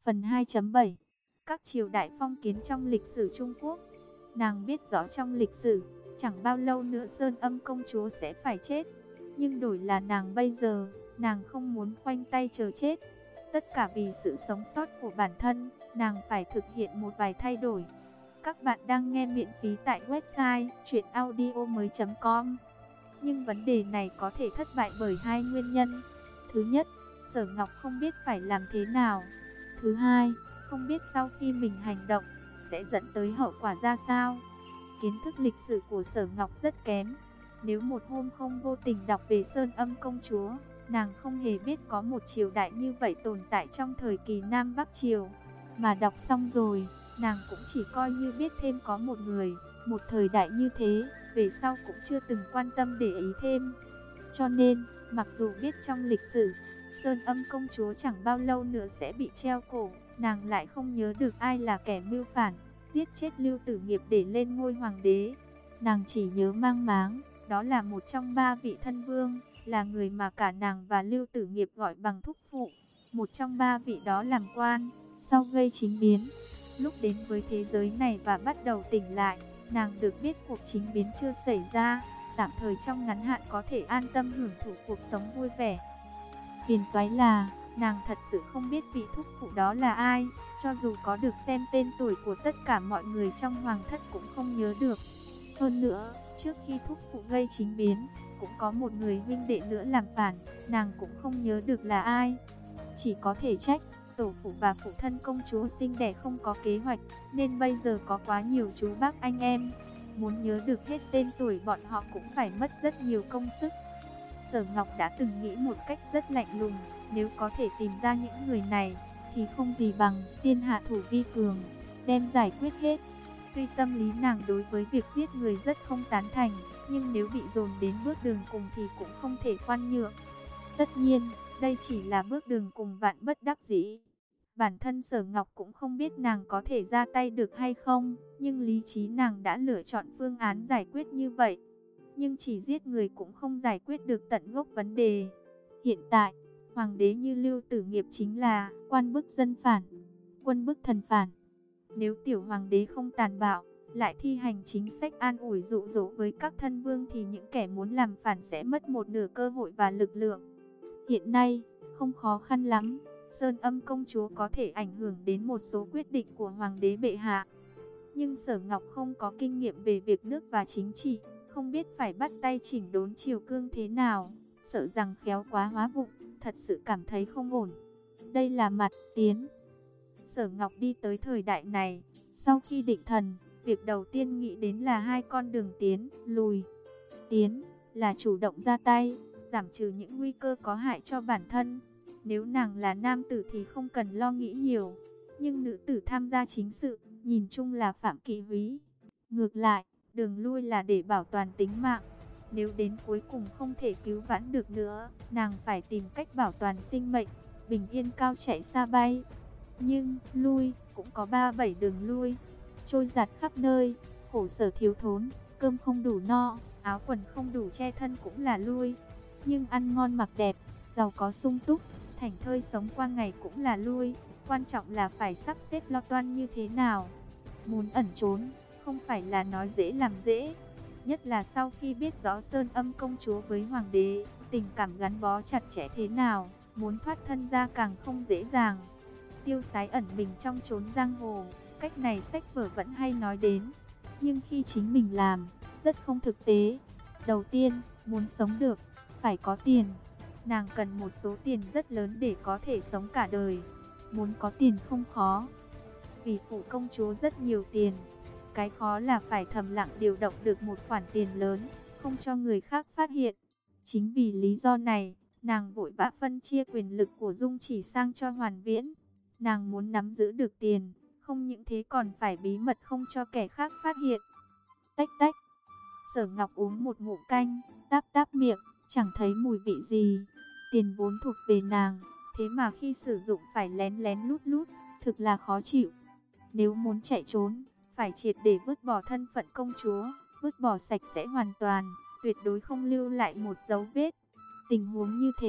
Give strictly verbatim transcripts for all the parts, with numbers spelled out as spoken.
Phần hai chấm bảy. Các triều đại phong kiến trong lịch sử Trung Quốc. Nàng biết rõ trong lịch sử, chẳng bao lâu nữa Sơn Âm công chúa sẽ phải chết. Nhưng đổi là nàng bây giờ, nàng không muốn khoanh tay chờ chết. Tất cả vì sự sống sót của bản thân, nàng phải thực hiện một vài thay đổi. Các bạn đang nghe miễn phí tại website truyện audio mới chấm com. Nhưng vấn đề này có thể thất bại bởi hai nguyên nhân. Thứ nhất, Sở Ngọc không biết phải làm thế nào. Thứ hai, không biết sau khi mình hành động, sẽ dẫn tới hậu quả ra sao. Kiến thức lịch sử của Sở Ngọc rất kém. Nếu một hôm không vô tình đọc về Sơn Âm công chúa, nàng không hề biết có một triều đại như vậy tồn tại trong thời kỳ Nam Bắc Triều. Mà đọc xong rồi, nàng cũng chỉ coi như biết thêm có một người, một thời đại như thế, về sau cũng chưa từng quan tâm để ý thêm. Cho nên, mặc dù biết trong lịch sử, Sơn Âm công chúa chẳng bao lâu nữa sẽ bị treo cổ, nàng lại không nhớ được ai là kẻ mưu phản, giết chết Lưu Tử Nghiệp để lên ngôi hoàng đế. Nàng chỉ nhớ mang máng, đó là một trong ba vị thân vương, là người mà cả nàng và Lưu Tử Nghiệp gọi bằng thúc phụ. Một trong ba vị đó làm quan, sau gây chính biến. Lúc đến với thế giới này và bắt đầu tỉnh lại, nàng được biết cuộc chính biến chưa xảy ra, tạm thời trong ngắn hạn có thể an tâm hưởng thụ cuộc sống vui vẻ. Phiền toái là, nàng thật sự không biết vị thúc phụ đó là ai, cho dù có được xem tên tuổi của tất cả mọi người trong hoàng thất cũng không nhớ được. Hơn nữa, trước khi thúc phụ gây chính biến, cũng có một người huynh đệ nữa làm phản, nàng cũng không nhớ được là ai. Chỉ có thể trách, tổ phụ và phụ thân công chúa sinh đẻ không có kế hoạch, nên bây giờ có quá nhiều chú bác anh em. Muốn nhớ được hết tên tuổi bọn họ cũng phải mất rất nhiều công sức. Sở Ngọc đã từng nghĩ một cách rất lạnh lùng, nếu có thể tìm ra những người này, thì không gì bằng tiên hạ thủ vi cường, đem giải quyết hết. Tuy tâm lý nàng đối với việc giết người rất không tán thành, nhưng nếu bị dồn đến bước đường cùng thì cũng không thể khoan nhượng. Tất nhiên, đây chỉ là bước đường cùng vạn bất đắc dĩ. Bản thân Sở Ngọc cũng không biết nàng có thể ra tay được hay không, nhưng lý trí nàng đã lựa chọn phương án giải quyết như vậy. Nhưng chỉ giết người cũng không giải quyết được tận gốc vấn đề. Hiện tại, hoàng đế như Lưu Tử Nghiệp chính là quan bức dân phản, quân bức thần phản. Nếu tiểu hoàng đế không tàn bạo, lại thi hành chính sách an ủi dụ dỗ với các thân vương thì những kẻ muốn làm phản sẽ mất một nửa cơ hội và lực lượng. Hiện nay, không khó khăn lắm, Sơn Âm công chúa có thể ảnh hưởng đến một số quyết định của hoàng đế bệ hạ. Nhưng Sở Ngọc không có kinh nghiệm về việc nước và chính trị, không biết phải bắt tay chỉnh đốn triều cương thế nào, sợ rằng khéo quá hóa vụng, thật sự cảm thấy không ổn. Đây là mặt tiến. Sở Ngọc đi tới thời đại này, sau khi định thần, việc đầu tiên nghĩ đến là hai con đường tiến, lùi. Tiến là chủ động ra tay, giảm trừ những nguy cơ có hại cho bản thân. Nếu nàng là nam tử thì không cần lo nghĩ nhiều, nhưng nữ tử tham gia chính sự, nhìn chung là phạm kỵ húy. Ngược lại, đường lui là để bảo toàn tính mạng. Nếu đến cuối cùng không thể cứu vãn được nữa, nàng phải tìm cách bảo toàn sinh mệnh, bình yên cao chạy xa bay. Nhưng, lui, cũng có ba bảy đường lui. Trôi giạt khắp nơi, khổ sở thiếu thốn, cơm không đủ no, áo quần không đủ che thân cũng là lui. Nhưng ăn ngon mặc đẹp, giàu có sung túc, thảnh thơi sống qua ngày cũng là lui. Quan trọng là phải sắp xếp lo toan như thế nào. Muốn ẩn trốn, không phải là nói dễ làm dễ. Nhất là sau khi biết rõ Sơn Âm công chúa với hoàng đế, tình cảm gắn bó chặt chẽ thế nào, muốn thoát thân ra càng không dễ dàng. Tiêu sái ẩn mình trong chốn giang hồ, cách này sách vở vẫn hay nói đến. Nhưng khi chính mình làm, rất không thực tế. Đầu tiên, muốn sống được, phải có tiền. Nàng cần một số tiền rất lớn để có thể sống cả đời. Muốn có tiền không khó, vì phụ công chúa rất nhiều tiền. Cái khó là phải thầm lặng điều động được một khoản tiền lớn, không cho người khác phát hiện. Chính vì lý do này, nàng vội vã phân chia quyền lực của Dung Chỉ sang cho Hoàn Viễn. Nàng muốn nắm giữ được tiền, không những thế còn phải bí mật không cho kẻ khác phát hiện. Tách tách. Sở Ngọc uống một ngụm canh, táp táp miệng, chẳng thấy mùi vị gì. Tiền vốn thuộc về nàng, thế mà khi sử dụng phải lén lén lút lút, thực là khó chịu. Nếu muốn chạy trốn, phải triệt để vứt bỏ thân phận công chúa, vứt bỏ sạch sẽ hoàn toàn, tuyệt đối không lưu lại một dấu vết. Tình huống như thế,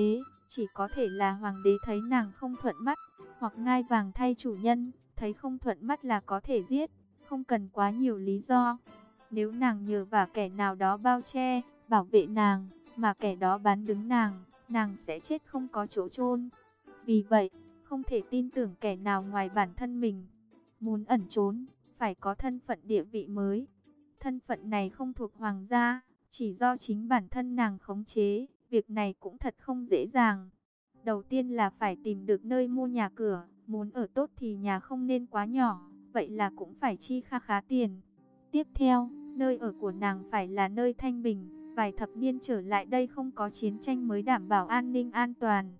Chỉ có thể là hoàng đế thấy nàng không thuận mắt, hoặc ngai vàng thay chủ nhân, thấy không thuận mắt là có thể giết, không cần quá nhiều lý do. Nếu nàng nhờ vả kẻ nào đó bao che, bảo vệ nàng, mà kẻ đó bán đứng nàng, nàng sẽ chết không có chỗ chôn. Vì vậy, không thể tin tưởng kẻ nào ngoài bản thân mình. Muốn ẩn trốn, phải có thân phận địa vị mới. Thân phận này không thuộc hoàng gia, chỉ do chính bản thân nàng khống chế. Việc này cũng thật không dễ dàng. Đầu tiên là phải tìm được nơi mua nhà cửa. Muốn ở tốt thì nhà không nên quá nhỏ, vậy là cũng phải chi kha khá tiền. Tiếp theo, nơi ở của nàng phải là nơi thanh bình. Vài thập niên trở lại đây không có chiến tranh mới đảm bảo an ninh an toàn.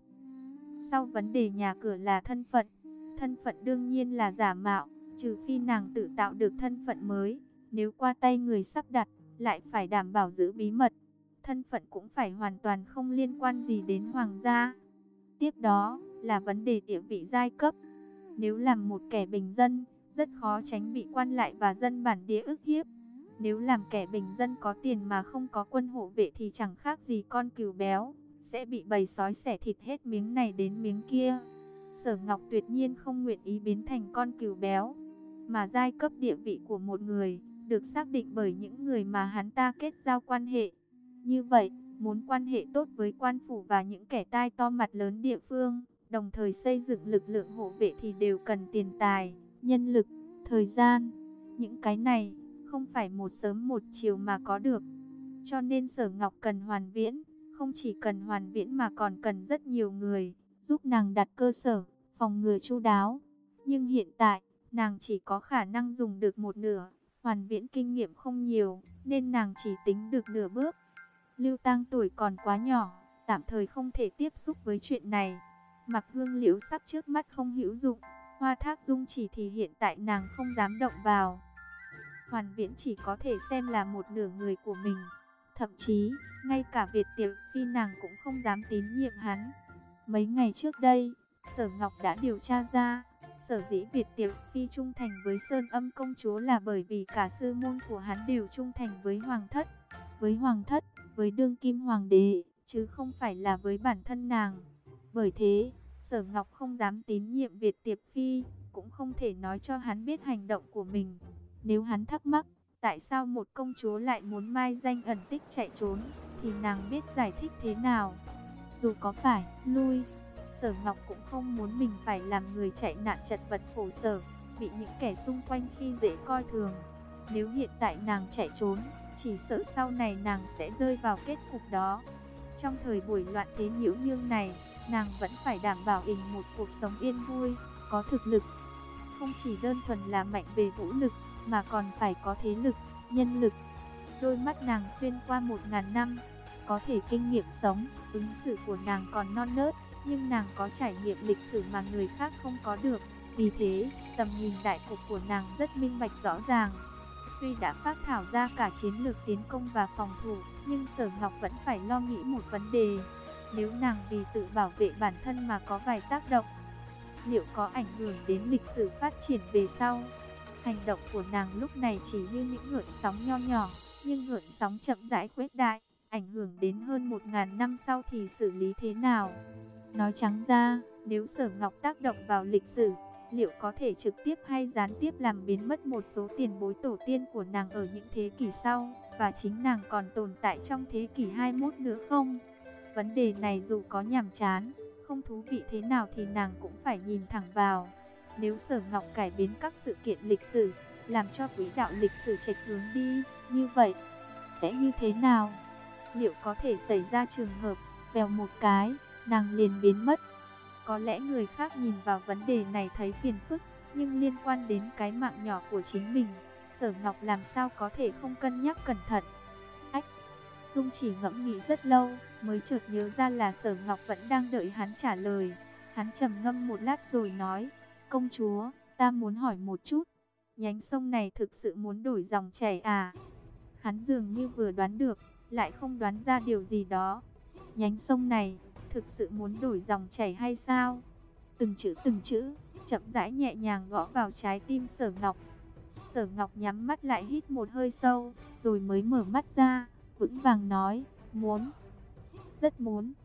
Sau vấn đề nhà cửa là thân phận. Thân phận đương nhiên là giả mạo, trừ phi nàng tự tạo được thân phận mới. Nếu qua tay người sắp đặt, lại phải đảm bảo giữ bí mật. Thân phận cũng phải hoàn toàn không liên quan gì đến hoàng gia. Tiếp đó là vấn đề địa vị giai cấp. Nếu làm một kẻ bình dân, rất khó tránh bị quan lại và dân bản địa ức hiếp. Nếu làm kẻ bình dân có tiền mà không có quân hộ vệ thì chẳng khác gì con cừu béo, sẽ bị bầy sói xẻ thịt hết miếng này đến miếng kia. Sở Ngọc tuyệt nhiên không nguyện ý biến thành con cừu béo, mà giai cấp địa vị của một người được xác định bởi những người mà hắn ta kết giao quan hệ. Như vậy, muốn quan hệ tốt với quan phủ và những kẻ tai to mặt lớn địa phương, đồng thời xây dựng lực lượng hộ vệ thì đều cần tiền tài, nhân lực, thời gian. Những cái này không phải một sớm một chiều mà có được. Cho nên Sở Ngọc cần Hoàn Viễn, không chỉ cần Hoàn Viễn mà còn cần rất nhiều người, giúp nàng đặt cơ sở, phòng ngừa chu đáo. Nhưng hiện tại, nàng chỉ có khả năng dùng được một nửa. Hoàn Viễn kinh nghiệm không nhiều, nên nàng chỉ tính được nửa bước. Lưu Tang tuổi còn quá nhỏ, tạm thời không thể tiếp xúc với chuyện này. Mặc Hương Liễu sắc trước mắt không hữu dụng, Hoa Thác Dung chỉ thì hiện tại nàng không dám động vào. Hoàn Viễn chỉ có thể xem là một nửa người của mình. Thậm chí, ngay cả Việt Tiểu Phi nàng cũng không dám tín nhiệm hắn. Mấy ngày trước đây, Sở Ngọc đã điều tra ra, sở dĩ Việt Tiểu Phi trung thành với Sơn Âm công chúa là bởi vì cả sư môn của hắn đều trung thành với Hoàng thất. Với Hoàng thất, với đương kim hoàng đế, chứ không phải là với bản thân nàng. Bởi thế, Sở Ngọc không dám tín nhiệm Việt Tiệp Phi, cũng không thể nói cho hắn biết hành động của mình. Nếu hắn thắc mắc, tại sao một công chúa lại muốn mai danh ẩn tích chạy trốn, thì nàng biết giải thích thế nào. Dù có phải lui, Sở Ngọc cũng không muốn mình phải làm người chạy nạn chật vật khổ sở, bị những kẻ xung quanh khi dễ coi thường. Nếu hiện tại nàng chạy trốn, chỉ sợ sau này nàng sẽ rơi vào kết cục đó. Trong thời buổi loạn thế nhiễu nhương này, nàng vẫn phải đảm bảo ình một cuộc sống yên vui, có thực lực. Không chỉ đơn thuần là mạnh về vũ lực, mà còn phải có thế lực, nhân lực. Đôi mắt nàng xuyên qua một ngàn năm, có thể kinh nghiệm sống, ứng xử của nàng còn non nớt, nhưng nàng có trải nghiệm lịch sử mà người khác không có được. Vì thế, tầm nhìn đại cục của nàng rất minh bạch rõ ràng. Tuy đã phác thảo ra cả chiến lược tiến công và phòng thủ, nhưng Sở Ngọc vẫn phải lo nghĩ một vấn đề. Nếu nàng vì tự bảo vệ bản thân mà có vài tác động, liệu có ảnh hưởng đến lịch sử phát triển về sau? Hành động của nàng lúc này chỉ như những gợn sóng nho nhỏ, nhưng gợn sóng chậm rãi khuếch đại, ảnh hưởng đến hơn một ngàn năm sau thì xử lý thế nào? Nói trắng ra, nếu Sở Ngọc tác động vào lịch sử, liệu có thể trực tiếp hay gián tiếp làm biến mất một số tiền bối tổ tiên của nàng ở những thế kỷ sau, và chính nàng còn tồn tại trong thế kỷ hai mươi mốt nữa không? Vấn đề này dù có nhàm chán, không thú vị thế nào thì nàng cũng phải nhìn thẳng vào. Nếu Sở Ngọc cải biến các sự kiện lịch sử, làm cho quỹ đạo lịch sử chệch hướng đi, như vậy, sẽ như thế nào? Liệu có thể xảy ra trường hợp, vèo một cái, nàng liền biến mất? Có lẽ người khác nhìn vào vấn đề này thấy phiền phức, nhưng liên quan đến cái mạng nhỏ của chính mình, Sở Ngọc làm sao có thể không cân nhắc cẩn thận. Ách, Dung chỉ ngẫm nghĩ rất lâu, mới chợt nhớ ra là Sở Ngọc vẫn đang đợi hắn trả lời. Hắn trầm ngâm một lát rồi nói, công chúa, ta muốn hỏi một chút, nhánh sông này thực sự muốn đổi dòng chảy à? Hắn dường như vừa đoán được, lại không đoán ra điều gì đó. Nhánh sông này thực sự muốn đổi dòng chảy hay sao? Từng chữ từng chữ, chậm rãi nhẹ nhàng gõ vào trái tim Sở Ngọc. Sở Ngọc nhắm mắt lại hít một hơi sâu, rồi mới mở mắt ra, vững vàng nói, muốn, rất muốn.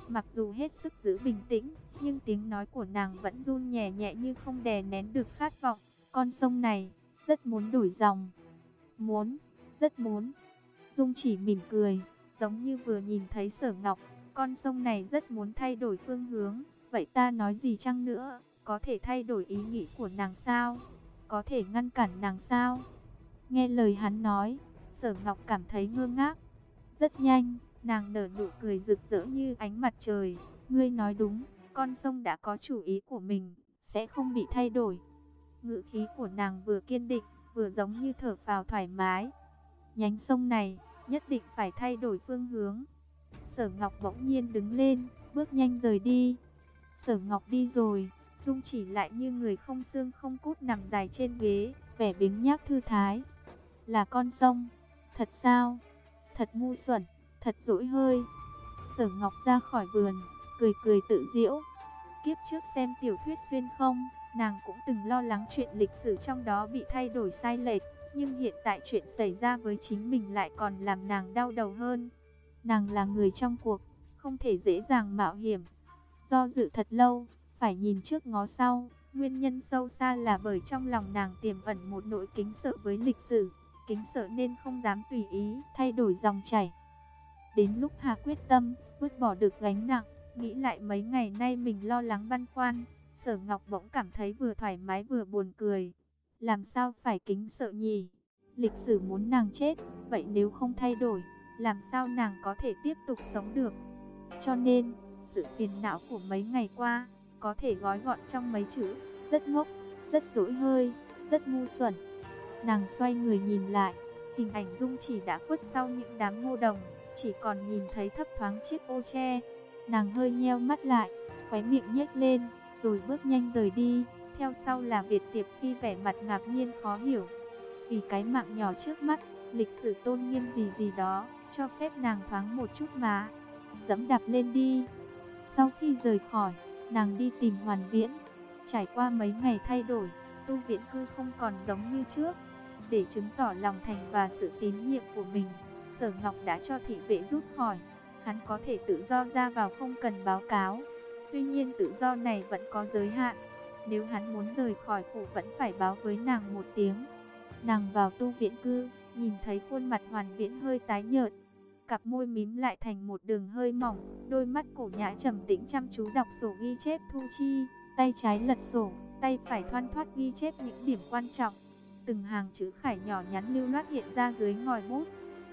Mặc dù hết sức giữ bình tĩnh, nhưng tiếng nói của nàng vẫn run nhẹ nhẹ như không đè nén được khát vọng. Con sông này, rất muốn đổi dòng. Muốn, rất muốn. Dung Chỉ mỉm cười, giống như vừa nhìn thấy Sở Ngọc. Con sông này rất muốn thay đổi phương hướng. Vậy ta nói gì chăng nữa, có thể thay đổi ý nghĩ của nàng sao? Có thể ngăn cản nàng sao? Nghe lời hắn nói, Sở Ngọc cảm thấy ngơ ngác. Rất nhanh, nàng nở nụ cười rực rỡ như ánh mặt trời. Ngươi nói đúng, con sông đã có chủ ý của mình, sẽ không bị thay đổi. Ngữ khí của nàng vừa kiên định, vừa giống như thở phào thoải mái. Nhánh sông này, nhất định phải thay đổi phương hướng. Sở Ngọc bỗng nhiên đứng lên, bước nhanh rời đi. Sở Ngọc đi rồi, Dung Chỉ lại như người không xương không cốt nằm dài trên ghế, vẻ biếng nhác thư thái. Là con sông, thật sao? Thật ngu xuẩn, thật dỗi hơi. Sở Ngọc ra khỏi vườn, cười cười tự giễu. Kiếp trước xem tiểu thuyết xuyên không, nàng cũng từng lo lắng chuyện lịch sử trong đó bị thay đổi sai lệch. Nhưng hiện tại chuyện xảy ra với chính mình lại còn làm nàng đau đầu hơn. Nàng là người trong cuộc, không thể dễ dàng mạo hiểm. Do dự thật lâu, phải nhìn trước ngó sau. Nguyên nhân sâu xa là bởi trong lòng nàng tiềm ẩn một nỗi kính sợ với lịch sử. Kính sợ nên không dám tùy ý thay đổi dòng chảy. Đến lúc Hà quyết tâm, vứt bỏ được gánh nặng, nghĩ lại mấy ngày nay mình lo lắng băn khoăn, Sở Ngọc bỗng cảm thấy vừa thoải mái vừa buồn cười. Làm sao phải kính sợ nhỉ? Lịch sử muốn nàng chết, vậy nếu không thay đổi, làm sao nàng có thể tiếp tục sống được? Cho nên, sự phiền não của mấy ngày qua, có thể gói gọn trong mấy chữ, rất ngốc, rất dỗi hơi, rất ngu xuẩn. Nàng xoay người nhìn lại, hình ảnh Dung Chỉ đã khuất sau những đám ngô đồng, chỉ còn nhìn thấy thấp thoáng chiếc ô tre. Nàng hơi nheo mắt lại, khóe miệng nhếch lên, rồi bước nhanh rời đi. Theo sau là Việt Tiệp Phi vẻ mặt ngạc nhiên khó hiểu. Vì cái mạng nhỏ trước mắt, lịch sử tôn nghiêm gì gì đó, cho phép nàng thoáng một chút mà. Dẫm đạp lên đi. Sau khi rời khỏi, nàng đi tìm Hoàn Viễn. Trải qua mấy ngày thay đổi, tu viễn cư không còn giống như trước. Để chứng tỏ lòng thành và sự tín nhiệm của mình, Sở Ngọc đã cho thị vệ rút khỏi. Hắn có thể tự do ra vào không cần báo cáo. Tuy nhiên tự do này vẫn có giới hạn. Nếu hắn muốn rời khỏi phủ vẫn phải báo với nàng một tiếng. Nàng vào tu viễn cư, nhìn thấy khuôn mặt Hoàn Viễn hơi tái nhợt. Cặp môi mím lại thành một đường hơi mỏng, đôi mắt cổ nhã trầm tĩnh chăm chú đọc sổ ghi chép thu chi. Tay trái lật sổ, tay phải thoăn thoắt ghi chép những điểm quan trọng. Từng hàng chữ khải nhỏ nhắn lưu loát hiện ra dưới ngòi bút.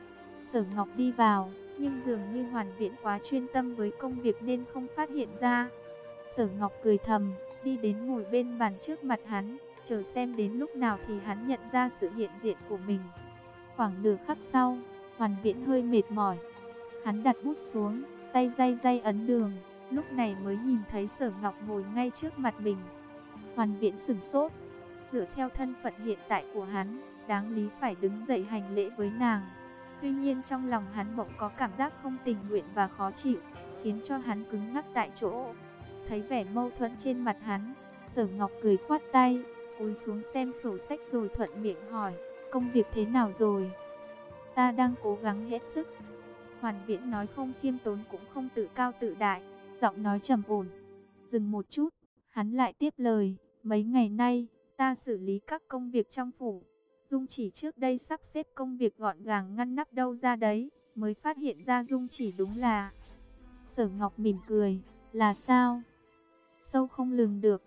Sở Ngọc đi vào, nhưng dường như Hoàn Viễn quá chuyên tâm với công việc nên không phát hiện ra. Sở Ngọc cười thầm, đi đến ngồi bên bàn trước mặt hắn, chờ xem đến lúc nào thì hắn nhận ra sự hiện diện của mình. Khoảng nửa khắc sau, Hoàn Viễn hơi mệt mỏi. Hắn đặt bút xuống, tay day day ấn đường, lúc này mới nhìn thấy Sở Ngọc ngồi ngay trước mặt mình. Hoàn Viễn sửng sốt, dựa theo thân phận hiện tại của hắn, đáng lý phải đứng dậy hành lễ với nàng. Tuy nhiên trong lòng hắn bỗng có cảm giác không tình nguyện và khó chịu, khiến cho hắn cứng ngắc tại chỗ. Thấy vẻ mâu thuẫn trên mặt hắn, Sở Ngọc cười khoát tay, cúi xuống xem sổ sách rồi thuận miệng hỏi, công việc thế nào rồi? Ta đang cố gắng hết sức. Hoàn Viễn nói không khiêm tốn cũng không tự cao tự đại, giọng nói trầm ổn. Dừng một chút, hắn lại tiếp lời, mấy ngày nay, ta xử lý các công việc trong phủ. Dung Chỉ trước đây sắp xếp công việc gọn gàng ngăn nắp đâu ra đấy, mới phát hiện ra Dung Chỉ đúng là... Sở Ngọc mỉm cười, là sao? Sâu không lường được.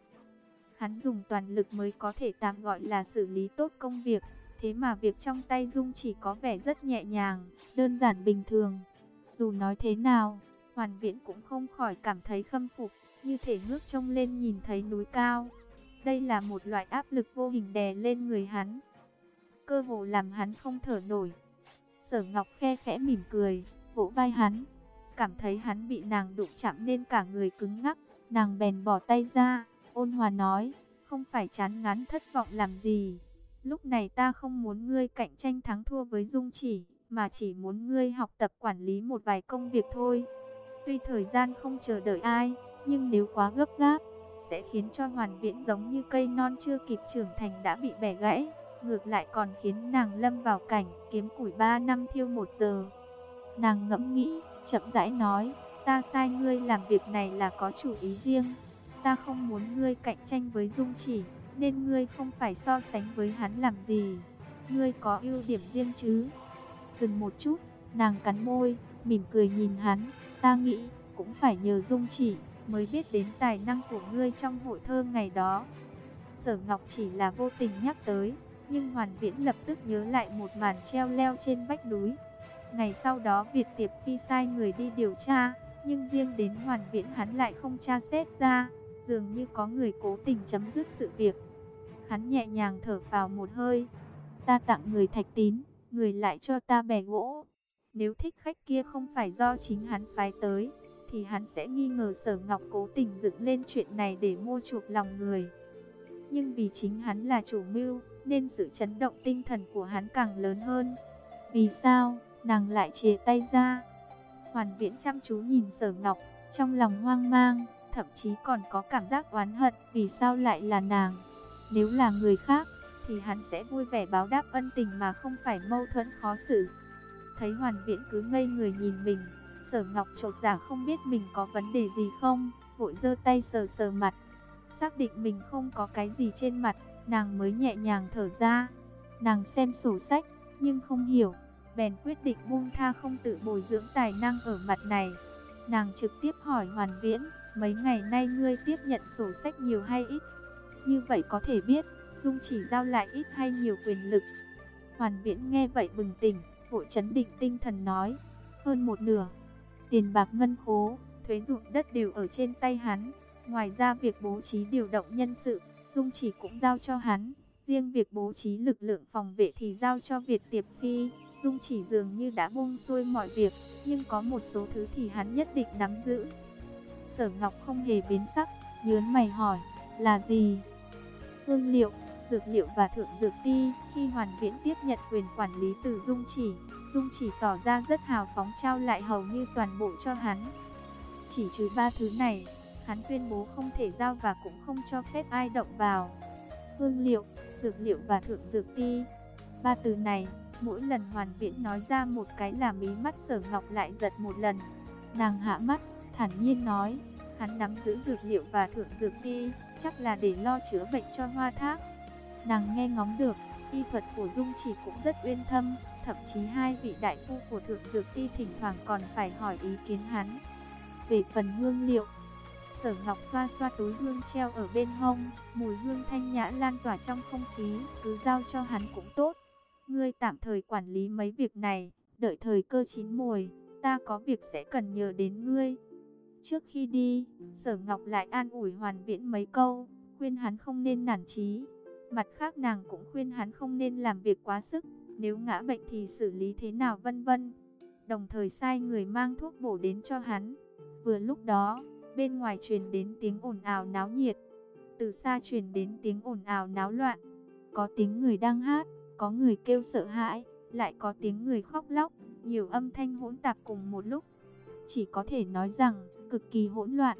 Hắn dùng toàn lực mới có thể tạm gọi là xử lý tốt công việc. Thế mà việc trong tay Dung Chỉ có vẻ rất nhẹ nhàng, đơn giản bình thường. Dù nói thế nào, Hoàn Viễn cũng không khỏi cảm thấy khâm phục, như thể ngước trông lên nhìn thấy núi cao. Đây là một loại áp lực vô hình đè lên người hắn, cơ hồ làm hắn không thở nổi. Sở Ngọc khe khẽ mỉm cười, vỗ vai hắn, cảm thấy hắn bị nàng đụng chạm nên cả người cứng ngắc. Nàng bèn bỏ tay ra, ôn hòa nói, không phải chán ngán thất vọng làm gì. Lúc này ta không muốn ngươi cạnh tranh thắng thua với Dung Chỉ, mà chỉ muốn ngươi học tập quản lý một vài công việc thôi. Tuy thời gian không chờ đợi ai, nhưng nếu quá gấp gáp, sẽ khiến cho Hoàn Viễn giống như cây non chưa kịp trưởng thành đã bị bẻ gãy. Ngược lại còn khiến nàng lâm vào cảnh kiếm củi ba năm thiêu một giờ. Nàng ngẫm nghĩ, chậm rãi nói, Ta sai ngươi làm việc này là có chủ ý riêng. Ta không muốn ngươi cạnh tranh với Dung Chỉ, nên ngươi không phải so sánh với hắn làm gì. Ngươi có ưu điểm riêng chứ? Dừng một chút, nàng cắn môi, mỉm cười nhìn hắn. Ta nghĩ, cũng phải nhờ Dung Chỉ mới biết đến tài năng của ngươi trong hội thơ ngày đó. Sở Ngọc chỉ là vô tình nhắc tới, nhưng Hoàn Viễn lập tức nhớ lại một màn treo leo trên vách núi. Ngày sau đó Việt Tiệp Phi sai người đi điều tra, nhưng riêng đến Hoàn Viễn hắn lại không tra xét ra, dường như có người cố tình chấm dứt sự việc. Hắn nhẹ nhàng thở phào một hơi. Ta tặng người thạch tín, người lại cho ta bè gỗ. Nếu thích khách kia không phải do chính hắn phái tới, thì hắn sẽ nghi ngờ Sở Ngọc cố tình dựng lên chuyện này để mua chuộc lòng người. Nhưng vì chính hắn là chủ mưu, nên sự chấn động tinh thần của hắn càng lớn hơn. Vì sao, nàng lại chìa tay ra? Hoàn Viễn chăm chú nhìn Sở Ngọc, trong lòng hoang mang, thậm chí còn có cảm giác oán hận. Vì sao lại là nàng? Nếu là người khác, thì hắn sẽ vui vẻ báo đáp ân tình mà không phải mâu thuẫn khó xử. Thấy Hoàn Viễn cứ ngây người nhìn mình, Sở Ngọc chột dạ không biết mình có vấn đề gì không, vội giơ tay sờ sờ mặt. Xác định mình không có cái gì trên mặt, nàng mới nhẹ nhàng thở ra. Nàng xem sổ sách, nhưng không hiểu, bèn quyết định buông tha không tự bồi dưỡng tài năng ở mặt này. Nàng trực tiếp hỏi Hoàn Viễn, mấy ngày nay ngươi tiếp nhận sổ sách nhiều hay ít? Như vậy có thể biết, Dung Chỉ giao lại ít hay nhiều quyền lực. Hoàn Viễn nghe vậy bừng tỉnh, vội trấn định tinh thần nói, hơn một nửa. Tiền bạc ngân khố, thuế ruộng đất đều ở trên tay hắn. Ngoài ra việc bố trí điều động nhân sự, Dung Chỉ cũng giao cho hắn. Riêng việc bố trí lực lượng phòng vệ thì giao cho Việt Tiệp Phi. Dung Chỉ dường như đã buông xuôi mọi việc, nhưng có một số thứ thì hắn nhất định nắm giữ. Sở Ngọc không hề biến sắc, nhớn mày hỏi, là gì? Hương liệu, dược liệu và thượng dược ti. Khi Hoàn Viễn tiếp nhận quyền quản lý từ Dung Chỉ, Dung Chỉ tỏ ra rất hào phóng trao lại hầu như toàn bộ cho hắn. Chỉ trừ ba thứ này, hắn tuyên bố không thể giao và cũng không cho phép ai động vào. Hương liệu, dược liệu và thượng dược ti. Ba từ này, mỗi lần Hoàn Viễn nói ra một cái là mí mắt Sở Ngọc lại giật một lần. Nàng hạ mắt, thản nhiên nói, hắn nắm giữ dược liệu và thượng dược ti, chắc là để lo chữa bệnh cho Hoa Thác. Nàng nghe ngóng được, y thuật của Dung Chỉ cũng rất uyên thâm, thậm chí hai vị đại phu của thượng dược ti thỉnh thoảng còn phải hỏi ý kiến hắn. Về phần hương liệu, Sở Ngọc xoa xoa túi hương treo ở bên hông, mùi hương thanh nhã lan tỏa trong không khí, cứ giao cho hắn cũng tốt. Ngươi tạm thời quản lý mấy việc này, đợi thời cơ chín mùi, ta có việc sẽ cần nhờ đến ngươi. Trước khi đi, Sở Ngọc lại an ủi Hoàn Viễn mấy câu, khuyên hắn không nên nản chí. Mặt khác nàng cũng khuyên hắn không nên làm việc quá sức, nếu ngã bệnh thì xử lý thế nào vân vân. Đồng thời sai người mang thuốc bổ đến cho hắn. Vừa lúc đó, bên ngoài truyền đến tiếng ồn ào náo nhiệt. Từ xa truyền đến tiếng ồn ào náo loạn. Có tiếng người đang hát, có người kêu sợ hãi, lại có tiếng người khóc lóc, nhiều âm thanh hỗn tạp cùng một lúc. Chỉ có thể nói rằng, cực kỳ hỗn loạn.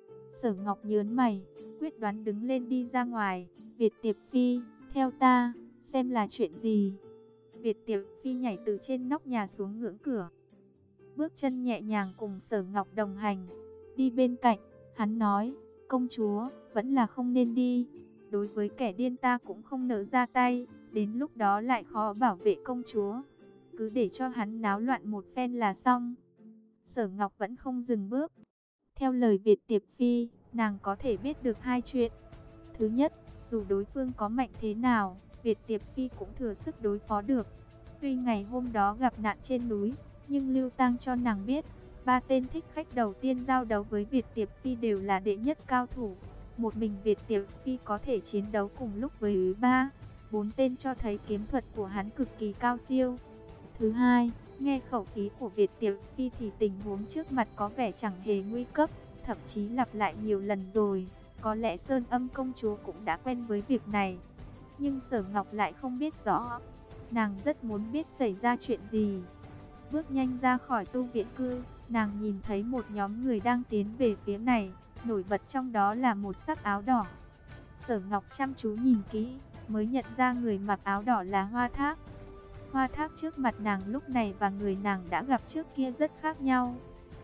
Sở Ngọc nhớn mày, quyết đoán đứng lên đi ra ngoài. Việt Tiệp Phi, theo ta, xem là chuyện gì. Việt Tiệp Phi nhảy từ trên nóc nhà xuống ngưỡng cửa. Bước chân nhẹ nhàng cùng Sở Ngọc đồng hành. Đi bên cạnh, hắn nói, công chúa, vẫn là không nên đi. Đối với kẻ điên ta cũng không nỡ ra tay, đến lúc đó lại khó bảo vệ công chúa. Cứ để cho hắn náo loạn một phen là xong. Sở Ngọc vẫn không dừng bước. Theo lời Việt Tiệp Phi, nàng có thể biết được hai chuyện. Thứ nhất, dù đối phương có mạnh thế nào, Việt Tiệp Phi cũng thừa sức đối phó được. Tuy ngày hôm đó gặp nạn trên núi, nhưng Lưu Tăng cho nàng biết, ba tên thích khách đầu tiên giao đấu với Việt Tiệp Phi đều là đệ nhất cao thủ. Một mình Việt Tiệp Phi có thể chiến đấu cùng lúc với ba, bốn tên cho thấy kiếm thuật của hắn cực kỳ cao siêu. Thứ hai, nghe khẩu khí của Việt Tiệp Phi thì tình huống trước mặt có vẻ chẳng hề nguy cấp, thậm chí lặp lại nhiều lần rồi. Có lẽ Sơn Âm công chúa cũng đã quen với việc này. Nhưng Sở Ngọc lại không biết rõ. Nàng rất muốn biết xảy ra chuyện gì. Bước nhanh ra khỏi tu viện cư, nàng nhìn thấy một nhóm người đang tiến về phía này. Nổi bật trong đó là một sắc áo đỏ. Sở Ngọc chăm chú nhìn kỹ, mới nhận ra người mặc áo đỏ là Hoa Thác. Hoa Thác trước mặt nàng lúc này và người nàng đã gặp trước kia rất khác nhau.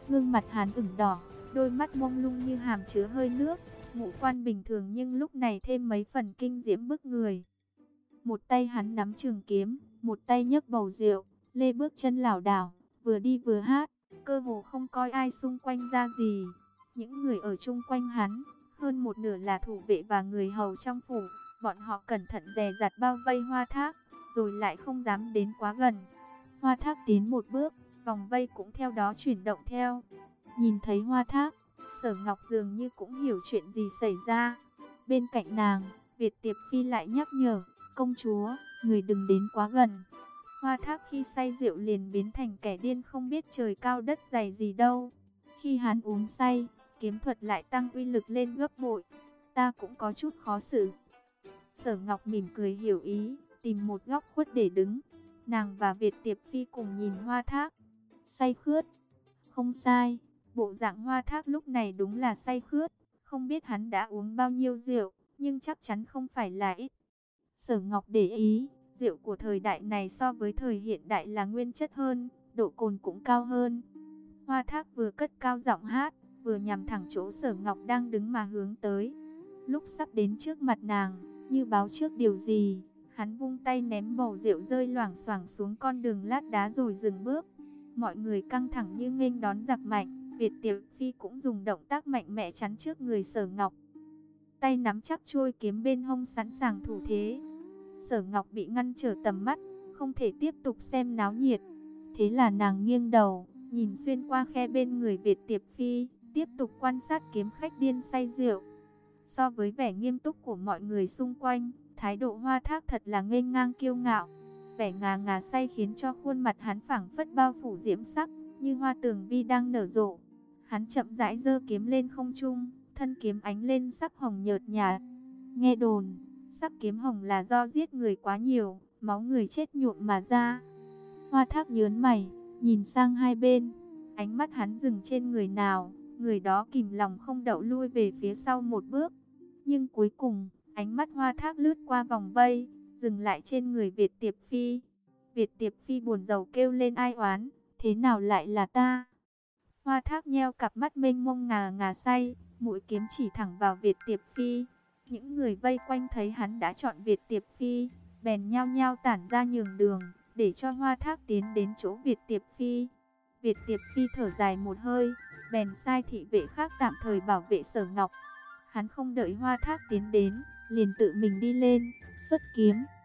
Gương mặt hắn ửng đỏ, đôi mắt mông lung như hàm chứa hơi nước, ngũ quan bình thường nhưng lúc này thêm mấy phần kinh diễm bức người. Một tay hắn nắm trường kiếm, một tay nhấc bầu rượu, lê bước chân lảo đảo, vừa đi vừa hát, cơ hồ không coi ai xung quanh ra gì. Những người ở chung quanh hắn, hơn một nửa là thủ vệ và người hầu trong phủ, bọn họ cẩn thận dè dặt bao vây Hoa Thác, rồi lại không dám đến quá gần. Hoa Thác tiến một bước, vòng vây cũng theo đó chuyển động theo. Nhìn thấy Hoa Thác, Sở Ngọc dường như cũng hiểu chuyện gì xảy ra. Bên cạnh nàng, Việt Tiệp Phi lại nhắc nhở, công chúa, người đừng đến quá gần. Hoa Thác khi say rượu liền biến thành kẻ điên không biết trời cao đất dày gì đâu. Khi hắn uống say, kiếm thuật lại tăng uy lực lên gấp bội. Ta cũng có chút khó xử. Sở Ngọc mỉm cười hiểu ý, tìm một góc khuất để đứng. Nàng và Việt Tiệp Phi cùng nhìn Hoa Thác. Say khướt. Không sai, bộ dạng Hoa Thác lúc này đúng là say khướt. Không biết hắn đã uống bao nhiêu rượu, nhưng chắc chắn không phải là ít. Sở Ngọc để ý, rượu của thời đại này so với thời hiện đại là nguyên chất hơn, độ cồn cũng cao hơn. Hoa Thác vừa cất cao giọng hát, vừa nhằm thẳng chỗ Sở Ngọc đang đứng mà hướng tới. Lúc sắp đến trước mặt nàng, như báo trước điều gì, hắn vung tay ném bầu rượu rơi loảng xoảng xuống con đường lát đá rồi dừng bước. Mọi người căng thẳng như nghênh đón giặc mạnh, Việt Tiệp Phi cũng dùng động tác mạnh mẽ chắn trước người Sở Ngọc. Tay nắm chắc chuôi kiếm bên hông sẵn sàng thủ thế. Sở Ngọc bị ngăn trở tầm mắt, không thể tiếp tục xem náo nhiệt. Thế là nàng nghiêng đầu, nhìn xuyên qua khe bên người Việt Tiệp Phi, tiếp tục quan sát kiếm khách điên say rượu. So với vẻ nghiêm túc của mọi người xung quanh, thái độ Hoa Thác thật là nghênh ngang kiêu ngạo. Vẻ ngà ngà say khiến cho khuôn mặt hắn phảng phất bao phủ diễm sắc, như hoa tường vi đang nở rộ. Hắn chậm rãi giơ kiếm lên không trung, thân kiếm ánh lên sắc hồng nhợt nhạt. Nghe đồn, sắc kiếm hồng là do giết người quá nhiều, máu người chết nhuộm mà ra. Hoa Thác nhớn mày, nhìn sang hai bên, ánh mắt hắn dừng trên người nào, người đó kìm lòng không đậu lui về phía sau một bước. Nhưng cuối cùng, ánh mắt Hoa Thác lướt qua vòng vây, dừng lại trên người Việt Tiệp Phi. Việt Tiệp Phi buồn rầu kêu lên ai oán, thế nào lại là ta? Hoa Thác nheo cặp mắt mênh mông ngà ngà say, mũi kiếm chỉ thẳng vào Việt Tiệp Phi. Những người vây quanh thấy hắn đã chọn Việt Tiệp Phi, bèn nhao nhao tản ra nhường đường, để cho Hoa Thác tiến đến chỗ Việt Tiệp Phi. Việt Tiệp Phi thở dài một hơi, bèn sai thị vệ khác tạm thời bảo vệ Sở Ngọc. Hắn không đợi Hoa Thác tiến đến, liền tự mình đi lên, xuất kiếm.